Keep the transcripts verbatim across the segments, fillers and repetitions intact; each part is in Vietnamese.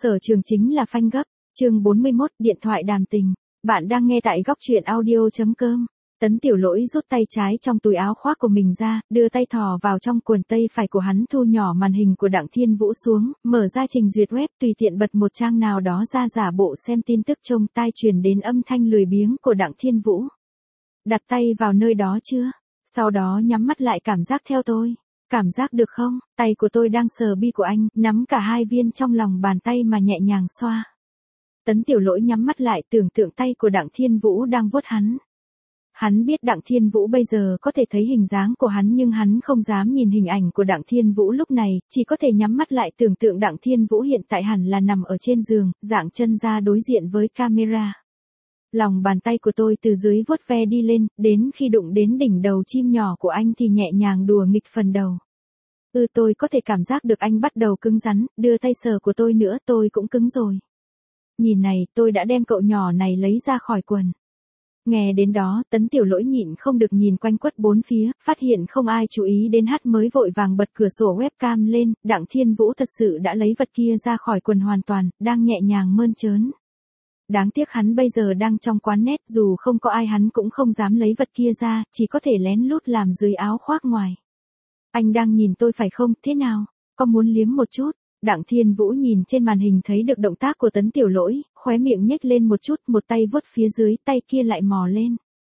Sở trường chính là phanh gấp. Chương bốn mươi mốt, điện thoại đàm tình. Bạn đang nghe tại góc truyện audio chấm com. Tấn Tiểu Lỗi rút tay trái trong túi áo khoác của mình ra, đưa tay thò vào trong quần tây phải của hắn, thu nhỏ màn hình của Đặng Thiên Vũ xuống, mở ra trình duyệt web, tùy tiện bật một trang nào đó ra giả bộ xem tin tức. Trông tai truyền đến âm thanh lười biếng của Đặng Thiên Vũ. Đặt tay vào nơi đó chưa? Sau đó nhắm mắt lại, cảm giác theo tôi. Cảm giác được không? Tay của tôi đang sờ bi của anh, nắm cả hai viên trong lòng bàn tay mà nhẹ nhàng xoa. Tấn Tiểu Lỗi nhắm mắt lại, tưởng tượng tay của Đặng Thiên Vũ đang vuốt hắn. Hắn biết Đặng Thiên Vũ bây giờ có thể thấy hình dáng của hắn, nhưng hắn không dám nhìn hình ảnh của Đặng Thiên Vũ lúc này, chỉ có thể nhắm mắt lại tưởng tượng Đặng Thiên Vũ hiện tại hẳn là nằm ở trên giường, dạng chân ra đối diện với camera. Lòng bàn tay của tôi từ dưới vuốt ve đi lên, đến khi đụng đến đỉnh đầu chim nhỏ của anh thì nhẹ nhàng đùa nghịch phần đầu. Ừ, tôi có thể cảm giác được anh bắt đầu cứng rắn, đưa tay sờ của tôi nữa, tôi cũng cứng rồi. Nhìn này, tôi đã đem cậu nhỏ này lấy ra khỏi quần. Nghe đến đó, Tấn Tiểu Lỗi nhịn không được nhìn quanh quất bốn phía, phát hiện không ai chú ý đến hát mới vội vàng bật cửa sổ webcam lên. Đặng Thiên Vũ thật sự đã lấy vật kia ra khỏi quần hoàn toàn, đang nhẹ nhàng mơn trớn. Đáng tiếc hắn bây giờ đang trong quán net, dù không có ai hắn cũng không dám lấy vật kia ra, chỉ có thể lén lút làm dưới áo khoác ngoài. Anh đang nhìn tôi phải không, thế nào? Có muốn liếm một chút? Đặng Thiên Vũ nhìn trên màn hình thấy được động tác của Tấn Tiểu Lỗi, khóe miệng nhếch lên một chút, một tay vuốt phía dưới, tay kia lại mò lên.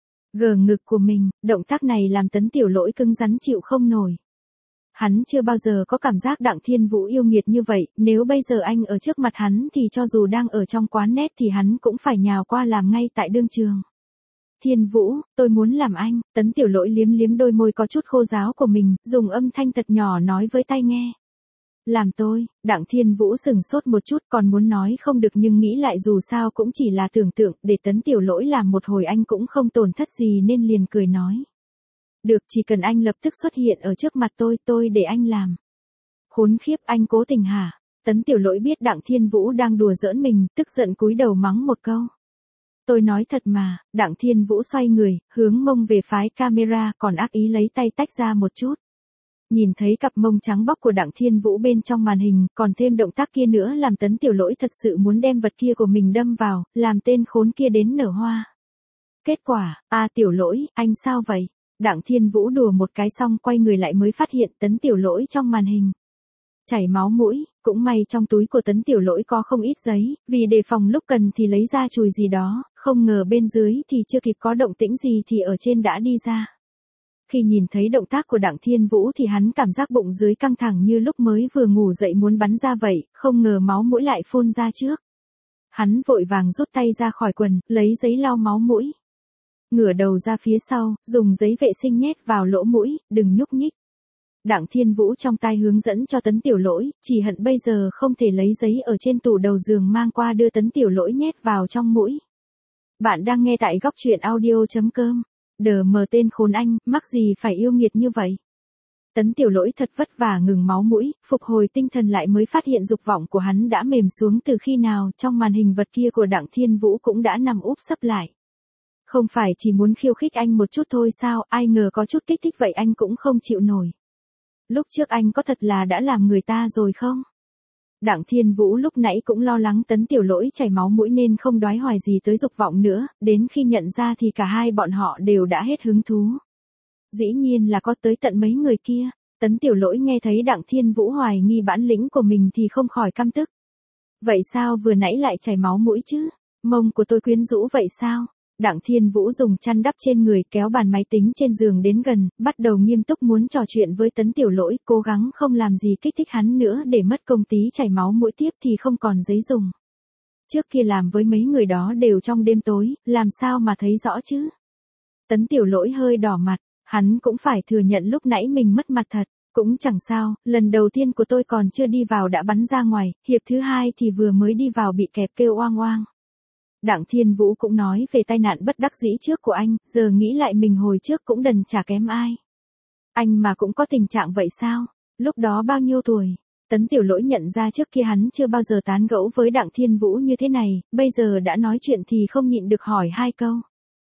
Gờ ngực của mình, động tác này làm Tấn Tiểu Lỗi cứng rắn chịu không nổi. Hắn chưa bao giờ có cảm giác Đặng Thiên Vũ yêu nghiệt như vậy, nếu bây giờ anh ở trước mặt hắn thì cho dù đang ở trong quán net thì hắn cũng phải nhào qua làm ngay tại đương trường. Thiên Vũ, tôi muốn làm anh. Tấn Tiểu Lỗi liếm liếm đôi môi có chút khô ráo của mình, dùng âm thanh thật nhỏ nói với tai nghe. Làm tôi. Đặng Thiên Vũ sừng sốt một chút, còn muốn nói không được nhưng nghĩ lại dù sao cũng chỉ là tưởng tượng, để Tấn Tiểu Lỗi làm một hồi anh cũng không tổn thất gì nên liền cười nói. Được, chỉ cần anh lập tức xuất hiện ở trước mặt tôi, tôi để anh làm. Khốn khiếp, anh cố tình hả? Tấn Tiểu Lỗi biết Đặng Thiên Vũ đang đùa giỡn mình, tức giận cúi đầu mắng một câu. Tôi nói thật mà. Đặng Thiên Vũ xoay người, hướng mông về phái camera, còn ác ý lấy tay tách ra một chút. Nhìn thấy cặp mông trắng bóc của Đặng Thiên Vũ bên trong màn hình, còn thêm động tác kia nữa làm Tấn Tiểu Lỗi thật sự muốn đem vật kia của mình đâm vào, làm tên khốn kia đến nở hoa. Kết quả, a Tiểu Lỗi, anh sao vậy? Đặng Thiên Vũ đùa một cái xong quay người lại mới phát hiện Tấn Tiểu Lỗi trong màn hình chảy máu mũi, cũng may trong túi của Tấn Tiểu Lỗi có không ít giấy, vì đề phòng lúc cần thì lấy ra chùi gì đó, không ngờ bên dưới thì chưa kịp có động tĩnh gì thì ở trên đã đi ra. Khi nhìn thấy động tác của Đặng Thiên Vũ thì hắn cảm giác bụng dưới căng thẳng như lúc mới vừa ngủ dậy muốn bắn ra vậy, không ngờ máu mũi lại phun ra trước. Hắn vội vàng rút tay ra khỏi quần, lấy giấy lau máu mũi. Ngửa đầu ra phía sau, dùng giấy vệ sinh nhét vào lỗ mũi, đừng nhúc nhích. Đặng Thiên Vũ trong tai hướng dẫn cho Tấn Tiểu Lỗi, chỉ hận bây giờ không thể lấy giấy ở trên tủ đầu giường mang qua đưa Tấn Tiểu Lỗi nhét vào trong mũi. Bạn đang nghe tại góc truyện audio chấm com. Đờ mờ tên khốn anh, mắc gì phải yêu nghiệt như vậy. Tấn Tiểu Lỗi thật vất vả ngừng máu mũi, phục hồi tinh thần lại mới phát hiện dục vọng của hắn đã mềm xuống từ khi nào, trong màn hình vật kia của Đặng Thiên Vũ cũng đã nằm úp sấp lại. Không phải chỉ muốn khiêu khích anh một chút thôi sao, ai ngờ có chút kích thích vậy anh cũng không chịu nổi. Lúc trước anh có thật là đã làm người ta rồi không? Đặng Thiên Vũ lúc nãy cũng lo lắng Tấn Tiểu Lỗi chảy máu mũi nên không đoái hoài gì tới dục vọng nữa, đến khi nhận ra thì cả hai bọn họ đều đã hết hứng thú. Dĩ nhiên là có tới tận mấy người kia. Tấn Tiểu Lỗi nghe thấy Đặng Thiên Vũ hoài nghi bản lĩnh của mình thì không khỏi căm tức. Vậy sao vừa nãy lại chảy máu mũi chứ? Mông của tôi quyến rũ vậy sao? Đặng Thiên Vũ dùng chăn đắp trên người, kéo bàn máy tính trên giường đến gần, bắt đầu nghiêm túc muốn trò chuyện với Tấn Tiểu Lỗi, cố gắng không làm gì kích thích hắn nữa để mất công tí chảy máu mũi tiếp thì không còn giấy dùng. Trước kia làm với mấy người đó đều trong đêm tối, làm sao mà thấy rõ chứ? Tấn Tiểu Lỗi hơi đỏ mặt, hắn cũng phải thừa nhận lúc nãy mình mất mặt thật, cũng chẳng sao, lần đầu tiên của tôi còn chưa đi vào đã bắn ra ngoài, hiệp thứ hai thì vừa mới đi vào bị kẹp kêu oang oang. Đặng Thiên Vũ cũng nói về tai nạn bất đắc dĩ trước của anh, giờ nghĩ lại mình hồi trước cũng đần chả kém ai. Anh mà cũng có tình trạng vậy sao? Lúc đó bao nhiêu tuổi? Tấn Tiểu Lỗi nhận ra trước kia hắn chưa bao giờ tán gẫu với Đặng Thiên Vũ như thế này, bây giờ đã nói chuyện thì không nhịn được hỏi hai câu.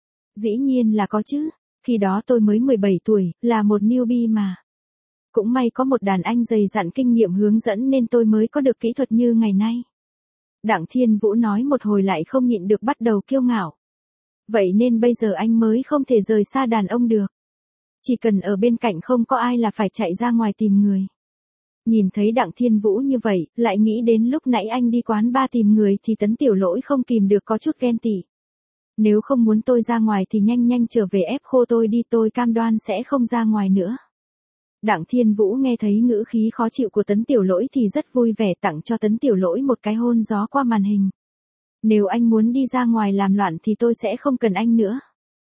Dĩ nhiên là có chứ, khi đó tôi mới mười bảy tuổi, là một newbie mà. Cũng may có một đàn anh dày dặn kinh nghiệm hướng dẫn nên tôi mới có được kỹ thuật như ngày nay. Đặng Thiên Vũ nói một hồi lại không nhịn được bắt đầu kiêu ngạo. Vậy nên bây giờ anh mới không thể rời xa đàn ông được. Chỉ cần ở bên cạnh không có ai là phải chạy ra ngoài tìm người. Nhìn thấy Đặng Thiên Vũ như vậy, lại nghĩ đến lúc nãy anh đi quán bar tìm người thì Tấn Tiểu Lỗi không kìm được có chút ghen tị. Nếu không muốn tôi ra ngoài thì nhanh nhanh trở về ép khô tôi đi, tôi cam đoan sẽ không ra ngoài nữa. Đặng Thiên Vũ nghe thấy ngữ khí khó chịu của Tấn Tiểu Lỗi thì rất vui vẻ tặng cho Tấn Tiểu Lỗi một cái hôn gió qua màn hình. Nếu anh muốn đi ra ngoài làm loạn thì tôi sẽ không cần anh nữa.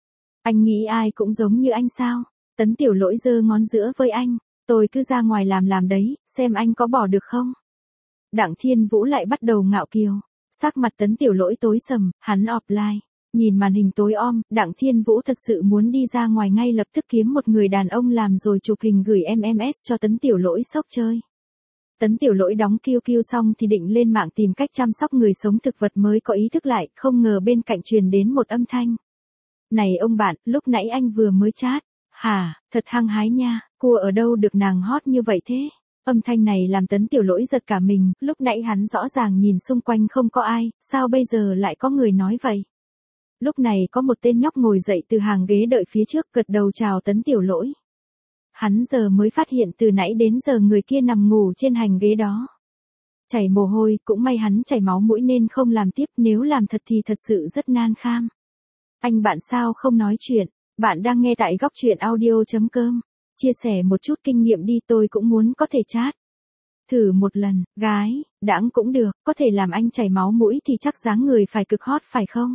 Anh nghĩ ai cũng giống như anh sao? Tấn Tiểu Lỗi giơ ngón giữa với anh. Tôi cứ ra ngoài làm làm đấy, xem anh có bỏ được không? Đặng Thiên Vũ lại bắt đầu ngạo kiều. Sắc mặt Tấn Tiểu Lỗi tối sầm, hắn offline. Nhìn màn hình tối om, Đặng Thiên Vũ thật sự muốn đi ra ngoài ngay lập tức kiếm một người đàn ông làm rồi chụp hình gửi em em ét cho Tấn Tiểu Lỗi sốc chơi. Tấn Tiểu Lỗi đóng kiu kiu xong thì định lên mạng tìm cách chăm sóc người sống thực vật mới có ý thức lại, không ngờ bên cạnh truyền đến một âm thanh. Này ông bạn, lúc nãy anh vừa mới chat. Hả, thật hăng hái nha, cua ở đâu được nàng hot như vậy thế? Âm thanh này làm Tấn Tiểu Lỗi giật cả mình, lúc nãy hắn rõ ràng nhìn xung quanh không có ai, sao bây giờ lại có người nói vậy? Lúc này có một tên nhóc ngồi dậy từ hàng ghế đợi phía trước gật đầu chào Tấn Tiểu Lỗi. Hắn giờ mới phát hiện từ nãy đến giờ người kia nằm ngủ trên hành ghế đó. Chảy mồ hôi, cũng may hắn chảy máu mũi nên không làm tiếp, nếu làm thật thì thật sự rất nan kham. Anh bạn sao không nói chuyện? Bạn đang nghe tại góc truyện audio chấm com. Chia sẻ một chút kinh nghiệm đi, tôi cũng muốn có thể chat. Thử một lần, gái, đãng cũng được, có thể làm anh chảy máu mũi thì chắc dáng người phải cực hot phải không?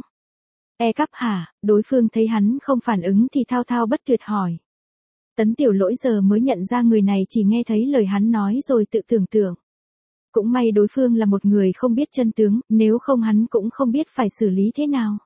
E cắp hả? Đối phương thấy hắn không phản ứng thì thao thao bất tuyệt hỏi. Tấn Tiểu Lỗi giờ mới nhận ra người này chỉ nghe thấy lời hắn nói rồi tự tưởng tượng. Cũng may đối phương là một người không biết chân tướng, nếu không hắn cũng không biết phải xử lý thế nào.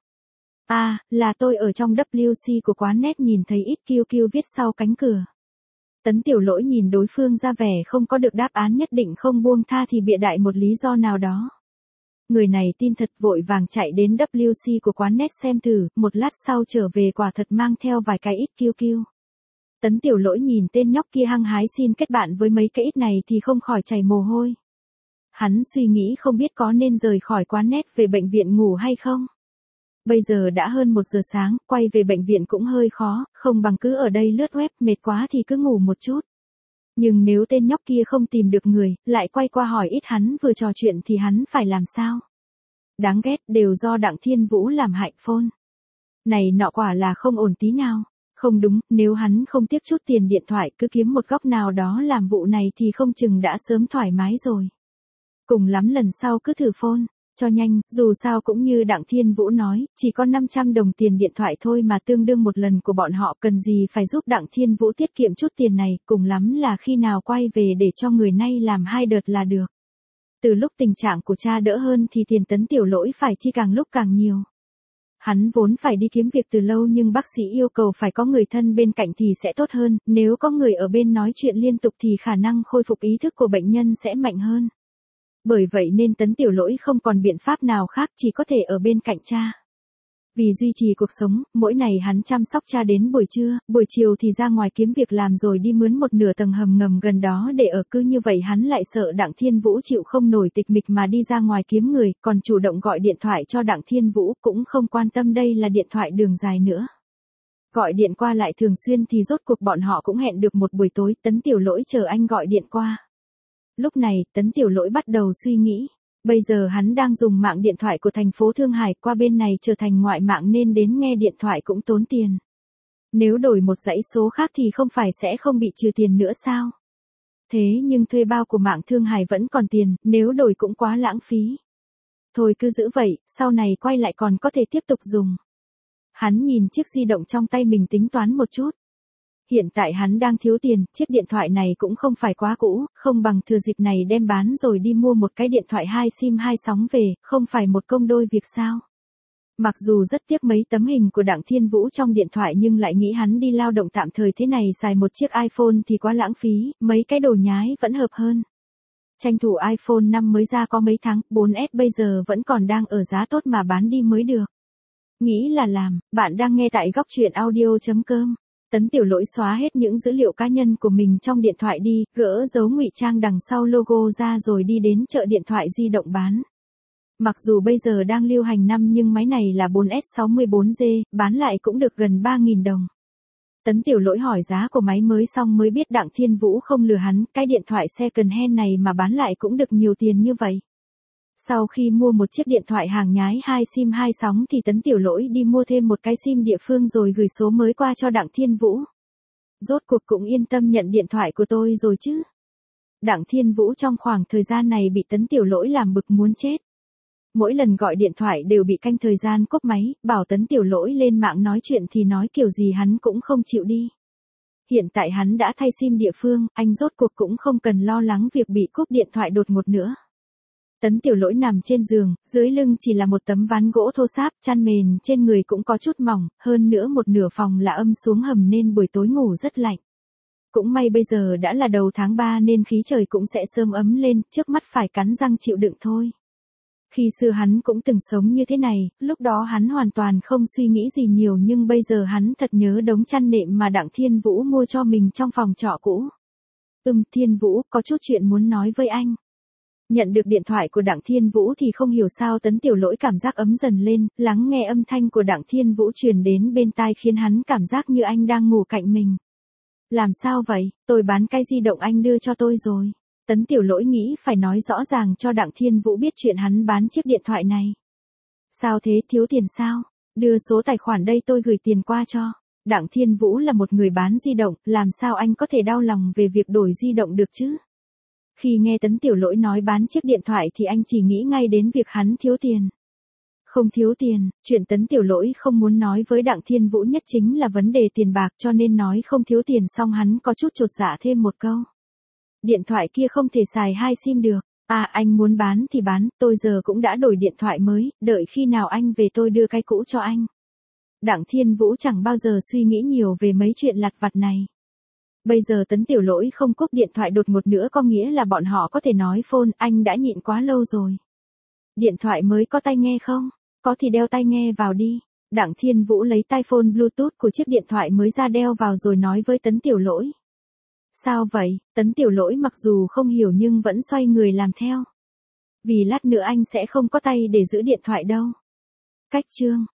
À, là tôi ở trong W C của quán net nhìn thấy ít kiu kiu viết sau cánh cửa. Tấn Tiểu Lỗi nhìn đối phương ra vẻ không có được đáp án nhất định không buông tha thì bịa đại một lý do nào đó. Người này tin thật vội vàng chạy đến W C của quán net xem thử, một lát sau trở về quả thật mang theo vài cái ít kiu kiu. Tấn Tiểu Lỗi nhìn tên nhóc kia hăng hái xin kết bạn với mấy cái ít này thì không khỏi chảy mồ hôi. Hắn suy nghĩ không biết có nên rời khỏi quán net về bệnh viện ngủ hay không. Bây giờ đã hơn một giờ sáng, quay về bệnh viện cũng hơi khó, không bằng cứ ở đây lướt web, mệt quá thì cứ ngủ một chút. Nhưng nếu tên nhóc kia không tìm được người, lại quay qua hỏi ít hắn vừa trò chuyện thì hắn phải làm sao? Đáng ghét, đều do Đặng Thiên Vũ làm hại phone. Này nọ quả là không ổn tí nào. Không đúng, nếu hắn không tiếc chút tiền điện thoại cứ kiếm một góc nào đó làm vụ này thì không chừng đã sớm thoải mái rồi. Cùng lắm lần sau cứ thử phone. Cho nhanh, dù sao cũng như Đặng Thiên Vũ nói, chỉ có năm trăm đồng tiền điện thoại thôi mà tương đương một lần của bọn họ, cần gì phải giúp Đặng Thiên Vũ tiết kiệm chút tiền này, cùng lắm là khi nào quay về để cho người này làm hai đợt là được. Từ lúc tình trạng của cha đỡ hơn thì tiền Tấn Tiểu Lỗi phải chi càng lúc càng nhiều. Hắn vốn phải đi kiếm việc từ lâu nhưng bác sĩ yêu cầu phải có người thân bên cạnh thì sẽ tốt hơn, nếu có người ở bên nói chuyện liên tục thì khả năng khôi phục ý thức của bệnh nhân sẽ mạnh hơn. Bởi vậy nên Tấn Tiểu Lỗi không còn biện pháp nào khác, chỉ có thể ở bên cạnh cha. Vì duy trì cuộc sống, mỗi ngày hắn chăm sóc cha đến buổi trưa, buổi chiều thì ra ngoài kiếm việc làm rồi đi mướn một nửa tầng hầm ngầm gần đó để ở, cứ như vậy hắn lại sợ Đặng Thiên Vũ chịu không nổi tịch mịch mà đi ra ngoài kiếm người, còn chủ động gọi điện thoại cho Đặng Thiên Vũ, cũng không quan tâm đây là điện thoại đường dài nữa. Gọi điện qua lại thường xuyên thì rốt cuộc bọn họ cũng hẹn được một buổi tối, Tấn Tiểu Lỗi chờ anh gọi điện qua. Lúc này, Tấn Tiểu Lỗi bắt đầu suy nghĩ. Bây giờ hắn đang dùng mạng điện thoại của thành phố Thương Hải, qua bên này trở thành ngoại mạng nên đến nghe điện thoại cũng tốn tiền. Nếu đổi một dãy số khác thì không phải sẽ không bị trừ tiền nữa sao? Thế nhưng thuê bao của mạng Thương Hải vẫn còn tiền, nếu đổi cũng quá lãng phí. Thôi cứ giữ vậy, sau này quay lại còn có thể tiếp tục dùng. Hắn nhìn chiếc di động trong tay mình tính toán một chút. Hiện tại hắn đang thiếu tiền, chiếc điện thoại này cũng không phải quá cũ, không bằng thừa dịp này đem bán rồi đi mua một cái điện thoại hai sim hai sóng về, không phải một công đôi việc sao. Mặc dù rất tiếc mấy tấm hình của Đặng Thiên Vũ trong điện thoại nhưng lại nghĩ hắn đi lao động tạm thời thế này xài một chiếc iPhone thì quá lãng phí, mấy cái đồ nhái vẫn hợp hơn. Tranh thủ iPhone năm mới ra có mấy tháng, bốn S bây giờ vẫn còn đang ở giá tốt mà bán đi mới được. Nghĩ là làm, bạn đang nghe tại góc truyện audio chấm com. Tấn Tiểu Lỗi xóa hết những dữ liệu cá nhân của mình trong điện thoại đi, gỡ dấu ngụy trang đằng sau logo ra rồi đi đến chợ điện thoại di động bán. Mặc dù bây giờ đang lưu hành năm nhưng máy này là bốn S sáu mươi bốn G, bán lại cũng được gần ba nghìn đồng. Tấn Tiểu Lỗi hỏi giá của máy mới xong mới biết Đặng Thiên Vũ không lừa hắn, cái điện thoại second hand này mà bán lại cũng được nhiều tiền như vậy. Sau khi mua một chiếc điện thoại hàng nhái hai sim hai sóng thì Tấn Tiểu Lỗi đi mua thêm một cái sim địa phương rồi gửi số mới qua cho Đặng Thiên Vũ. Rốt cuộc cũng yên tâm nhận điện thoại của tôi rồi chứ. Đặng Thiên Vũ trong khoảng thời gian này bị Tấn Tiểu Lỗi làm bực muốn chết. Mỗi lần gọi điện thoại đều bị canh thời gian cúp máy, bảo Tấn Tiểu Lỗi lên mạng nói chuyện thì nói kiểu gì hắn cũng không chịu đi. Hiện tại hắn đã thay sim địa phương, anh rốt cuộc cũng không cần lo lắng việc bị cúp điện thoại đột ngột nữa. Tấn Tiểu Lỗi nằm trên giường, dưới lưng chỉ là một tấm ván gỗ thô ráp, chăn mền trên người cũng có chút mỏng, hơn nữa một nửa phòng là âm xuống hầm nên buổi tối ngủ rất lạnh. Cũng may bây giờ đã là đầu tháng ba nên khí trời cũng sẽ sớm ấm lên, trước mắt phải cắn răng chịu đựng thôi. Khi xưa hắn cũng từng sống như thế này, lúc đó hắn hoàn toàn không suy nghĩ gì nhiều nhưng bây giờ hắn thật nhớ đống chăn nệm mà Đặng Thiên Vũ mua cho mình trong phòng trọ cũ. Ừm, Thiên Vũ, có chút chuyện muốn nói với anh. Nhận được điện thoại của Đặng Thiên Vũ thì không hiểu sao Tấn Tiểu Lỗi cảm giác ấm dần lên, lắng nghe âm thanh của Đặng Thiên Vũ truyền đến bên tai khiến hắn cảm giác như anh đang ngủ cạnh mình. Làm sao vậy, tôi bán cái di động anh đưa cho tôi rồi. Tấn Tiểu Lỗi nghĩ phải nói rõ ràng cho Đặng Thiên Vũ biết chuyện hắn bán chiếc điện thoại này. Sao thế, thiếu tiền sao? Đưa số tài khoản đây tôi gửi tiền qua cho. Đặng Thiên Vũ là một người bán di động, làm sao anh có thể đau lòng về việc đổi di động được chứ? Khi nghe Tấn Tiểu Lỗi nói bán chiếc điện thoại thì anh chỉ nghĩ ngay đến việc hắn thiếu tiền. Không thiếu tiền, chuyện Tấn Tiểu Lỗi không muốn nói với Đặng Thiên Vũ nhất chính là vấn đề tiền bạc cho nên nói không thiếu tiền xong hắn có chút chột dạ thêm một câu. Điện thoại kia không thể xài hai sim được. À anh muốn bán thì bán, tôi giờ cũng đã đổi điện thoại mới, đợi khi nào anh về tôi đưa cái cũ cho anh. Đặng Thiên Vũ chẳng bao giờ suy nghĩ nhiều về mấy chuyện lặt vặt này. Bây giờ Tấn Tiểu Lỗi không cúp điện thoại đột ngột nữa có nghĩa là bọn họ có thể nói phone, anh đã nhịn quá lâu rồi. Điện thoại mới có tai nghe không? Có thì đeo tai nghe vào đi. Đặng Thiên Vũ lấy tai phone Bluetooth của chiếc điện thoại mới ra đeo vào rồi nói với Tấn Tiểu Lỗi. Sao vậy? Tấn Tiểu Lỗi mặc dù không hiểu nhưng vẫn xoay người làm theo. Vì lát nữa anh sẽ không có tay để giữ điện thoại đâu. Cách chương